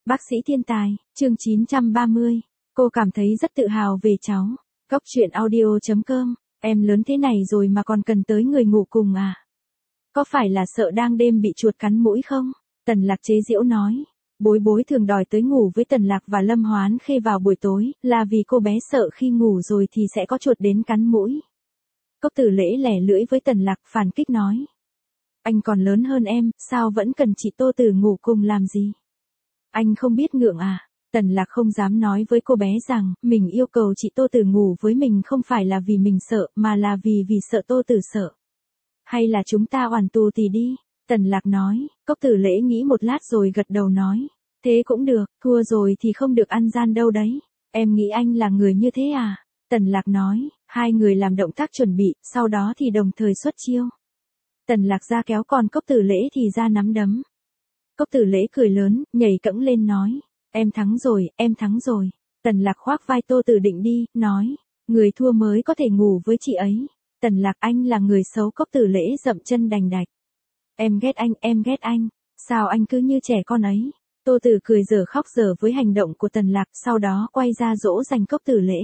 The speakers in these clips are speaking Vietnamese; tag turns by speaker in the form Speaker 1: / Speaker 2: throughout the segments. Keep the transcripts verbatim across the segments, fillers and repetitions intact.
Speaker 1: Bác sĩ thiên tài, chương chín trăm ba mươi. Cô cảm thấy rất tự hào về cháu. Cốc truyện audio chấm com. Em lớn thế này rồi mà còn cần tới người ngủ cùng à? Có phải là sợ đang đêm bị chuột cắn mũi không? Tần Lạc chế giễu nói. Bối bối thường đòi tới ngủ với Tần Lạc và Lâm Hoán Khê vào buổi tối, là vì cô bé sợ khi ngủ rồi thì sẽ có chuột đến cắn mũi. Cốc Tử Lễ lẻ lưỡi với Tần Lạc phản kích nói. Anh còn lớn hơn em, sao vẫn cần chị Tô Tử ngủ cùng làm gì? Anh không biết ngượng à? Tần Lạc không dám nói với cô bé rằng, mình yêu cầu chị Tô Tử ngủ với mình không phải là vì mình sợ, mà là vì vì sợ Tô Tử sợ. Hay là chúng ta oản tù tì đi? Tần Lạc nói. Cốc Tử Lễ nghĩ một lát rồi gật đầu nói. Thế cũng được, thua rồi thì không được ăn gian đâu đấy. Em nghĩ anh là người như thế à? Tần Lạc nói. Hai người làm động tác chuẩn bị, sau đó thì đồng thời xuất chiêu. Tần Lạc ra kéo, còn Cốc Tử Lễ thì ra nắm đấm. Cốc Tử Lễ cười lớn, nhảy cẫng lên nói. Em thắng rồi, em thắng rồi. Tần Lạc khoác vai Tô Tử định đi, nói. Người thua mới có thể ngủ với chị ấy. Tần Lạc, anh là người xấu. Cốc Tử Lễ dậm chân đành đạch. Em ghét anh, em ghét anh. Sao anh cứ như trẻ con ấy? Tô Tử cười dở khóc dở với hành động của Tần Lạc, sau đó quay ra dỗ dành Cốc Tử Lễ.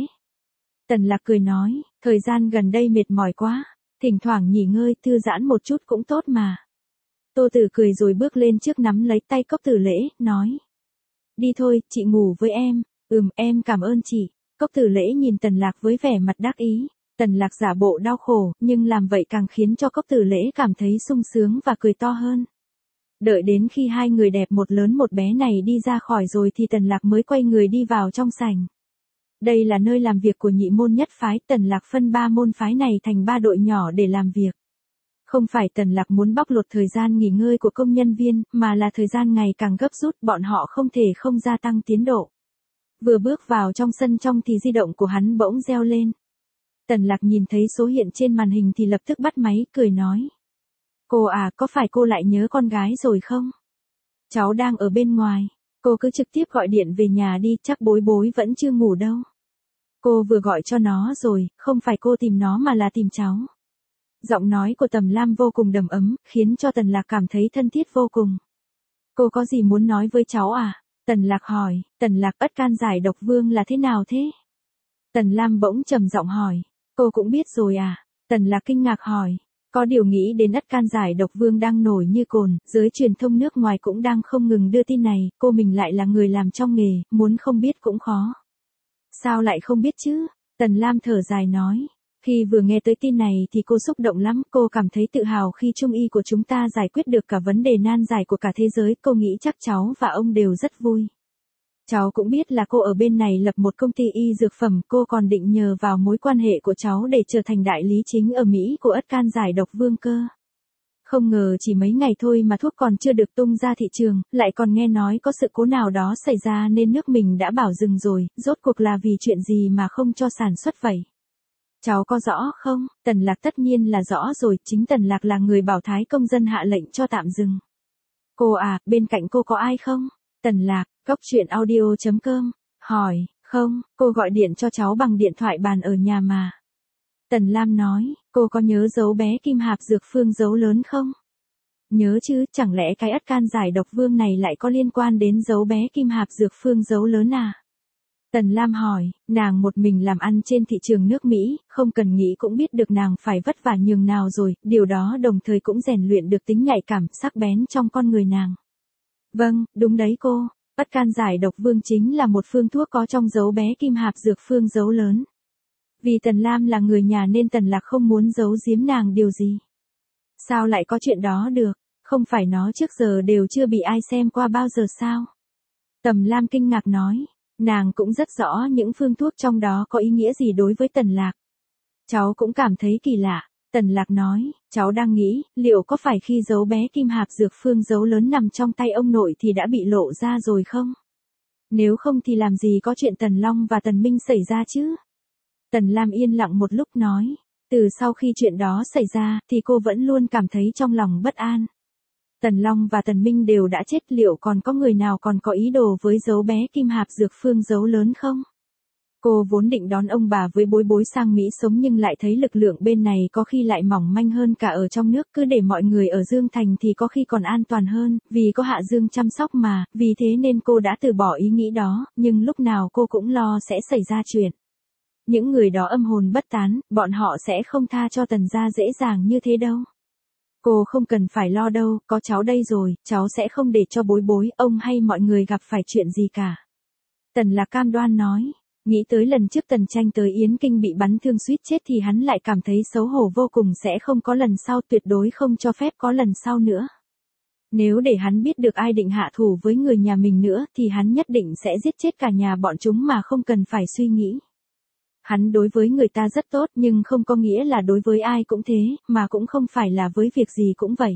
Speaker 1: Tần Lạc cười nói, thời gian gần đây mệt mỏi quá, thỉnh thoảng nghỉ ngơi, thư giãn một chút cũng tốt mà. Tô Tử cười rồi bước lên trước nắm lấy tay Cốc Tử Lễ, nói. Đi thôi, chị ngủ với em. Ừm, em cảm ơn chị. Cốc Tử Lễ nhìn Tần Lạc với vẻ mặt đắc ý. Tần Lạc giả bộ đau khổ, nhưng làm vậy càng khiến cho Cốc Tử Lễ cảm thấy sung sướng và cười to hơn. Đợi đến khi hai người đẹp một lớn một bé này đi ra khỏi rồi thì Tần Lạc mới quay người đi vào trong sảnh. Đây là nơi làm việc của nhị môn nhất phái, Tần Lạc phân ba môn phái này thành ba đội nhỏ để làm việc. Không phải Tần Lạc muốn bóc lột thời gian nghỉ ngơi của công nhân viên, mà là thời gian ngày càng gấp rút, bọn họ không thể không gia tăng tiến độ. Vừa bước vào trong sân trong thì di động của hắn bỗng reo lên. Tần Lạc nhìn thấy số hiện trên màn hình thì lập tức bắt máy, cười nói. Cô à, có phải cô lại nhớ con gái rồi không? Cháu đang ở bên ngoài, cô cứ trực tiếp gọi điện về nhà đi, chắc bối bối vẫn chưa ngủ đâu. Cô vừa gọi cho nó rồi, không phải cô tìm nó mà là tìm cháu. Giọng nói của Tầm Lam vô cùng đầm ấm, khiến cho Tần Lạc cảm thấy thân thiết vô cùng. Cô có gì muốn nói với cháu à? Tần Lạc hỏi. Tần Lạc, ất can giải độc vương là thế nào thế? Tần Lam bỗng trầm giọng hỏi. Cô cũng biết rồi à? Tần Lạc kinh ngạc hỏi. Có điều nghĩ đến ất can giải độc vương đang nổi như cồn, giới truyền thông nước ngoài cũng đang không ngừng đưa tin này, cô mình lại là người làm trong nghề, muốn không biết cũng khó. Sao lại không biết chứ? Tần Lam thở dài nói. Khi vừa nghe tới tin này thì cô xúc động lắm, cô cảm thấy tự hào khi Trung y của chúng ta giải quyết được cả vấn đề nan giải của cả thế giới, cô nghĩ chắc cháu và ông đều rất vui. Cháu cũng biết là cô ở bên này lập một công ty y dược phẩm, cô còn định nhờ vào mối quan hệ của cháu để trở thành đại lý chính ở Mỹ của ất can giải độc vương cơ. Không ngờ chỉ mấy ngày thôi mà thuốc còn chưa được tung ra thị trường, lại còn nghe nói có sự cố nào đó xảy ra nên nước mình đã bảo dừng rồi, rốt cuộc là vì chuyện gì mà không cho sản xuất vậy? Cháu có rõ không? Tần Lạc tất nhiên là rõ rồi, chính Tần Lạc là người bảo Thái công dân hạ lệnh cho tạm dừng. Cô à, bên cạnh cô có ai không? Tần Lạc, cốc truyện audio chấm com, hỏi, không, cô gọi điện cho cháu bằng điện thoại bàn ở nhà mà. Tần Lam nói, cô có nhớ dấu bé kim hạp dược phương dấu lớn không? Nhớ chứ, chẳng lẽ cái ất can giải độc vương này lại có liên quan đến dấu bé kim hạp dược phương dấu lớn à? Tần Lam hỏi, nàng một mình làm ăn trên thị trường nước Mỹ, không cần nghĩ cũng biết được nàng phải vất vả nhường nào rồi, điều đó đồng thời cũng rèn luyện được tính nhạy cảm, sắc bén trong con người nàng. Vâng, đúng đấy cô, ất can giải độc vương chính là một phương thuốc có trong dấu bé kim hạp dược phương dấu lớn. Vì Tần Lam là người nhà nên Tần Lạc không muốn giấu giếm nàng điều gì. Sao lại có chuyện đó được, không phải nó trước giờ đều chưa bị ai xem qua bao giờ sao? Tầm Lam kinh ngạc nói. Nàng cũng rất rõ những phương thuốc trong đó có ý nghĩa gì đối với Tần Lạc. Cháu cũng cảm thấy kỳ lạ. Tần Lạc nói, cháu đang nghĩ, liệu có phải khi dấu bé kim hạp dược phương dấu lớn nằm trong tay ông nội thì đã bị lộ ra rồi không? Nếu không thì làm gì có chuyện Tần Long và Tần Minh xảy ra chứ? Tần Lam yên lặng một lúc nói, từ sau khi chuyện đó xảy ra thì cô vẫn luôn cảm thấy trong lòng bất an. Tần Long và Tần Minh đều đã chết, liệu còn có người nào còn có ý đồ với dấu bé kim hạp dược phương dấu lớn không? Cô vốn định đón ông bà với Bối Bối sang Mỹ sống nhưng lại thấy lực lượng bên này có khi lại mỏng manh hơn cả ở trong nước, cứ để mọi người ở Dương Thành thì có khi còn an toàn hơn, vì có Hạ Dương chăm sóc mà, vì thế nên cô đã từ bỏ ý nghĩ đó, nhưng lúc nào cô cũng lo sẽ xảy ra chuyện. Những người đó âm hồn bất tán, bọn họ sẽ không tha cho Tần gia dễ dàng như thế đâu. Cô không cần phải lo đâu, có cháu đây rồi, cháu sẽ không để cho Bối Bối, ông hay mọi người gặp phải chuyện gì cả. Tần Lạc cam đoan nói. Nghĩ tới lần trước Tần Tranh tới Yến Kinh bị bắn thương suýt chết thì hắn lại cảm thấy xấu hổ vô cùng, sẽ không có lần sau, tuyệt đối không cho phép có lần sau nữa. Nếu để hắn biết được ai định hạ thủ với người nhà mình nữa thì hắn nhất định sẽ giết chết cả nhà bọn chúng mà không cần phải suy nghĩ. Hắn đối với người ta rất tốt nhưng không có nghĩa là đối với ai cũng thế, mà cũng không phải là với việc gì cũng vậy.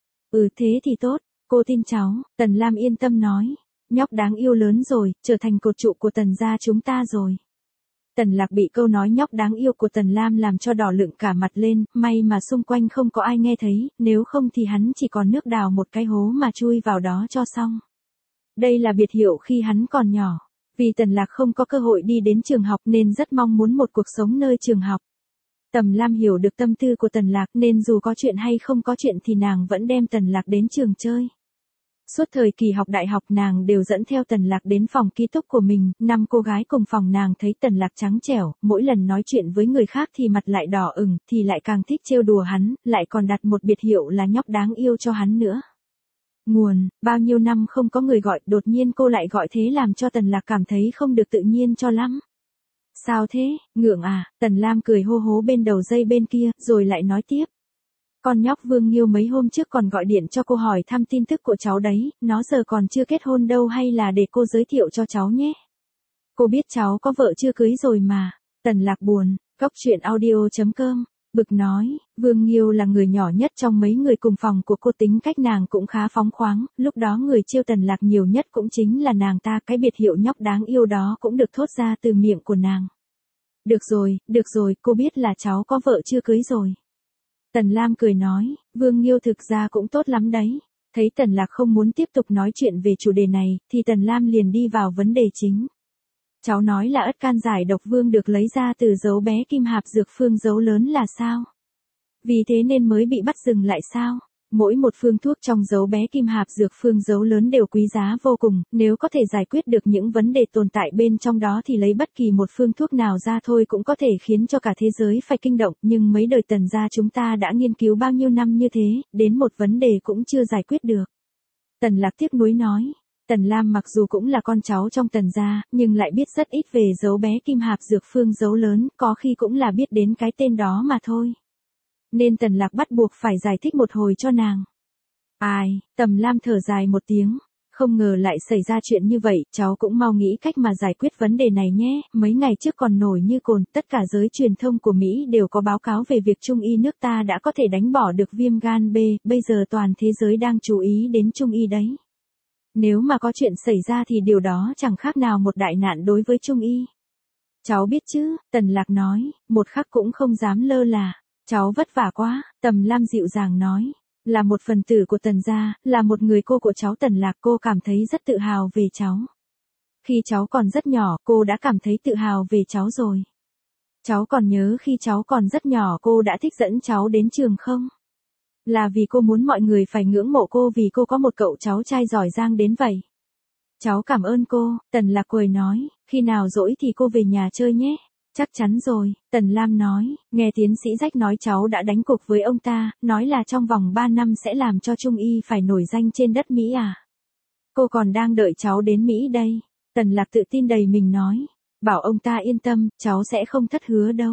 Speaker 1: Ừ thế thì tốt, cô tin cháu, Tần Lam yên tâm nói. Nhóc đáng yêu lớn rồi, trở thành cột trụ của Tần gia chúng ta rồi. Tần Lạc bị câu nói nhóc đáng yêu của Tần Lam làm cho đỏ lựng cả mặt lên, may mà xung quanh không có ai nghe thấy, nếu không thì hắn chỉ còn nước đào một cái hố mà chui vào đó cho xong. Đây là biệt hiệu khi hắn còn nhỏ. Vì Tần Lạc không có cơ hội đi đến trường học nên rất mong muốn một cuộc sống nơi trường học. Tầm Lam hiểu được tâm tư của Tần Lạc nên dù có chuyện hay không có chuyện thì nàng vẫn đem Tần Lạc đến trường chơi. Suốt thời kỳ học đại học nàng đều dẫn theo Tần Lạc đến phòng ký túc của mình, năm cô gái cùng phòng nàng thấy Tần Lạc trắng trẻo, mỗi lần nói chuyện với người khác thì mặt lại đỏ ửng, thì lại càng thích trêu đùa hắn, lại còn đặt một biệt hiệu là nhóc đáng yêu cho hắn nữa. Nguồn, bao nhiêu năm không có người gọi, đột nhiên cô lại gọi thế làm cho Tần Lạc cảm thấy không được tự nhiên cho lắm. Sao thế, ngượng à, Tần Lam cười hô hố bên đầu dây bên kia, rồi lại nói tiếp. Con nhóc Vương Nghiêu mấy hôm trước còn gọi điện cho cô hỏi thăm tin tức của cháu đấy, nó giờ còn chưa kết hôn đâu, hay là để cô giới thiệu cho cháu nhé. Cô biết cháu có vợ chưa cưới rồi mà. Tần Lạc buồn, góc truyện audio chấm com, bực nói, Vương Nghiêu là người nhỏ nhất trong mấy người cùng phòng của cô, tính cách nàng cũng khá phóng khoáng, lúc đó người trêu Tần Lạc nhiều nhất cũng chính là nàng ta, cái biệt hiệu nhóc đáng yêu đó cũng được thốt ra từ miệng của nàng. Được rồi, được rồi, cô biết là cháu có vợ chưa cưới rồi. Tần Lam cười nói, Vương Nghiêu thực ra cũng tốt lắm đấy. Thấy Tần Lạc không muốn tiếp tục nói chuyện về chủ đề này, thì Tần Lam liền đi vào vấn đề chính. Cháu nói là ất can giải độc vương được lấy ra từ dấu bé kim hạp dược phương dấu lớn là sao? Vì thế nên mới bị bắt dừng lại sao? Mỗi một phương thuốc trong dấu bé kim hạp dược phương dấu lớn đều quý giá vô cùng, nếu có thể giải quyết được những vấn đề tồn tại bên trong đó thì lấy bất kỳ một phương thuốc nào ra thôi cũng có thể khiến cho cả thế giới phải kinh động, nhưng mấy đời Tần gia chúng ta đã nghiên cứu bao nhiêu năm như thế, đến một vấn đề cũng chưa giải quyết được. Tần Lạc tiếc nuối nói, Tần Lam mặc dù cũng là con cháu trong Tần gia, nhưng lại biết rất ít về dấu bé kim hạp dược phương dấu lớn, có khi cũng là biết đến cái tên đó mà thôi. Nên Tần Lạc bắt buộc phải giải thích một hồi cho nàng. Ai, Tầm Lam thở dài một tiếng, không ngờ lại xảy ra chuyện như vậy, cháu cũng mau nghĩ cách mà giải quyết vấn đề này nhé. Mấy ngày trước còn nổi như cồn, tất cả giới truyền thông của Mỹ đều có báo cáo về việc Trung y nước ta đã có thể đánh bỏ được viêm gan B, bây giờ toàn thế giới đang chú ý đến Trung y đấy. Nếu mà có chuyện xảy ra thì điều đó chẳng khác nào một đại nạn đối với Trung y. Cháu biết chứ, Tần Lạc nói, một khắc cũng không dám lơ là. Cháu vất vả quá, Tầm Lam dịu dàng nói. Là một phần tử của Tần gia, là một người cô của cháu Tần Lạc, cô cảm thấy rất tự hào về cháu. Khi cháu còn rất nhỏ, cô đã cảm thấy tự hào về cháu rồi. Cháu còn nhớ khi cháu còn rất nhỏ cô đã thích dẫn cháu đến trường không? Là vì cô muốn mọi người phải ngưỡng mộ cô vì cô có một cậu cháu trai giỏi giang đến vậy. Cháu cảm ơn cô, Tần Lạc cười nói, khi nào rỗi thì cô về nhà chơi nhé. Chắc chắn rồi, Tần Lam nói, nghe tiến sĩ Rách nói cháu đã đánh cuộc với ông ta, nói là trong vòng ba năm sẽ làm cho Trung y phải nổi danh trên đất Mỹ à. Cô còn đang đợi cháu đến Mỹ đây. Tần Lạc tự tin đầy mình nói, bảo ông ta yên tâm, cháu sẽ không thất hứa đâu.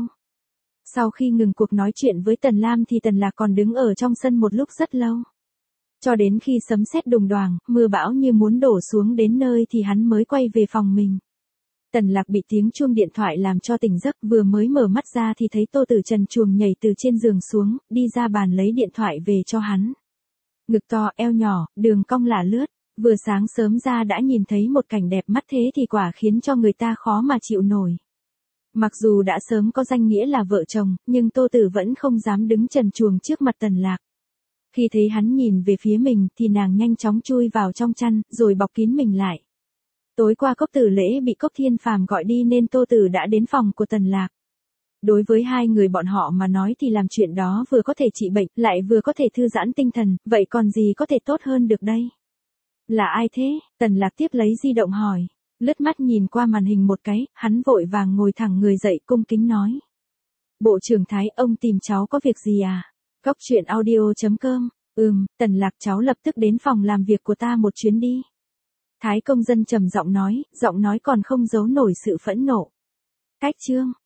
Speaker 1: Sau khi ngừng cuộc nói chuyện với Tần Lam thì Tần Lạc còn đứng ở trong sân một lúc rất lâu. Cho đến khi sấm sét đùng đoàng, mưa bão như muốn đổ xuống đến nơi thì hắn mới quay về phòng mình. Tần Lạc bị tiếng chuông điện thoại làm cho tỉnh giấc, vừa mới mở mắt ra thì thấy Tô Tử Trần chuồng nhảy từ trên giường xuống, đi ra bàn lấy điện thoại về cho hắn. Ngực to, eo nhỏ, đường cong lả lướt, vừa sáng sớm ra đã nhìn thấy một cảnh đẹp mắt thế thì quả khiến cho người ta khó mà chịu nổi. Mặc dù đã sớm có danh nghĩa là vợ chồng, nhưng Tô Tử vẫn không dám đứng trần truồng trước mặt Tần Lạc. Khi thấy hắn nhìn về phía mình thì nàng nhanh chóng chui vào trong chăn, rồi bọc kín mình lại. Tối qua Cốc Tử Lễ bị Cốc Thiên Phàm gọi đi nên Tô Tử đã đến phòng của Tần Lạc. Đối với hai người bọn họ mà nói thì làm chuyện đó vừa có thể trị bệnh, lại vừa có thể thư giãn tinh thần, vậy còn gì có thể tốt hơn được đây? Là ai thế? Tần Lạc tiếp lấy di động hỏi. Lướt mắt nhìn qua màn hình một cái, hắn vội vàng ngồi thẳng người dậy cung kính nói. Bộ trưởng Thái, ông tìm cháu có việc gì à? Cốc truyện audio chấm com. Ừm, Tần Lạc, cháu lập tức đến phòng làm việc của ta một chuyến đi. Thái công dân trầm giọng nói, giọng nói còn không giấu nổi sự phẫn nộ. Cách chương.